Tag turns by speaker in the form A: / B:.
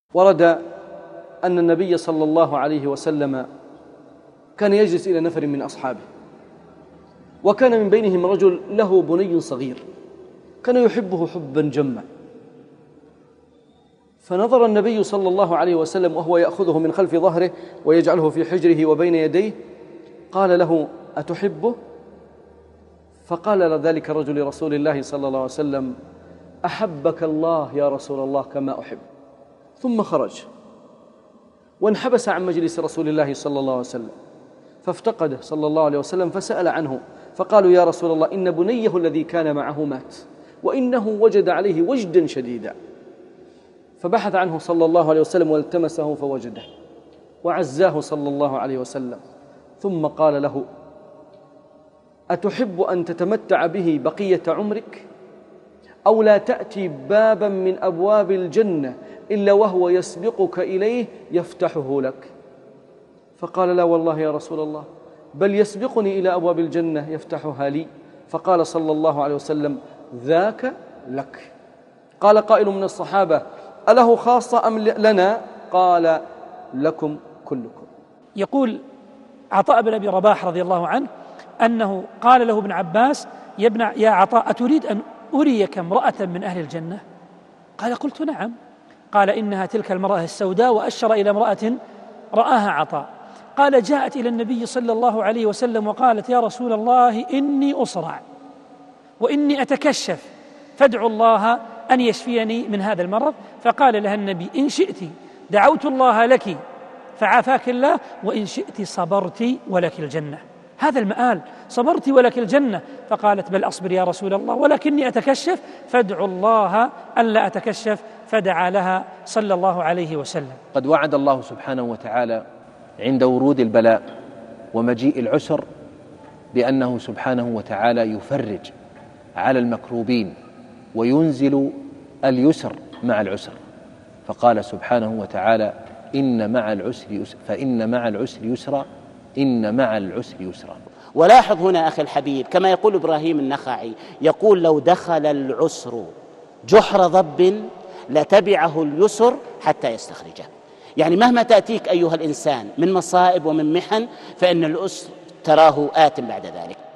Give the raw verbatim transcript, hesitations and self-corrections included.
A: ورد أن النبي صلى الله عليه وسلم كان يجلس إلى نفر من أصحابه، وكان من بينهم رجل له بني صغير كان يحبه حبا جما، فنظر النبي صلى الله عليه وسلم وهو يأخذه من خلف ظهره ويجعله في حجره وبين يديه، قال له: أتحبه؟ فقال ذلك الرجل لرسول الله صلى الله عليه وسلم: أحبك الله يا رسول الله كما أحب. ثم خرج وانحبس عن مجلس رسول الله صلى الله عليه وسلم، فافتقده صلى الله عليه وسلم فسأل عنه، فقالوا: يا رسول الله، إن بنيه الذي كان معه مات، وإنه وجد عليه وجدا شديدا. فبحث عنه صلى الله عليه وسلم والتمسه فوجده، وعزاه صلى الله عليه وسلم، ثم قال له: أتحب أن تتمتع به بقية عمرك، أو لا تأتي بابا من أبواب الجنة إلا وهو يسبقك إليه يفتحه لك؟ فقال: لا والله يا رسول الله، بل يسبقني إلى أبواب الجنة يفتحها لي. فقال صلى الله عليه وسلم: ذاك لك. قال قائل من الصحابة: أله خاصة أم لنا؟ قال: لكم كلكم.
B: يقول عطاء بن أبي رباح رضي الله عنه أنه قال له ابن عباس: يا ابن يا عطاء، أتريد أن أريك امرأة من أهل الجنة؟ قال: قلت نعم. قال: إنها تلك المرأة السوداء، وأشر إلى امرأة رآها عطاء. قال: جاءت إلى النبي صلى الله عليه وسلم وقالت: يا رسول الله، إني أصرع وإني أتكشف، فادعوا الله أن يشفيني من هذا المرض. فقال لها النبي: إن شئت دعوت الله لك فعافاك الله، وإن شئت صبرت ولك الجنة. هذا المآل، صبرت ولك الجنة. فقالت: بل أصبر يا رسول الله، ولكني أتكشف، فادعوا الله أن لا أتكشف. فدعا لها صلى الله عليه وسلم.
C: قد وعد الله سبحانه وتعالى عند ورود البلاء ومجيء العسر بأنه سبحانه وتعالى يفرج على المكروبين وينزل اليسر مع العسر، فقال سبحانه وتعالى: إن مع العسر يسر، فإن مع العسر يسرا، إن مع العسر يسرا.
D: ولاحظ هنا أخي الحبيب، كما يقول إبراهيم النخعي، يقول: لو دخل العسر جحر ضب لتبعه اليسر حتى يستخرجه. يعني مهما تأتيك أيها الإنسان من مصائب ومن محن، فإن العسر تراه آت بعد ذلك.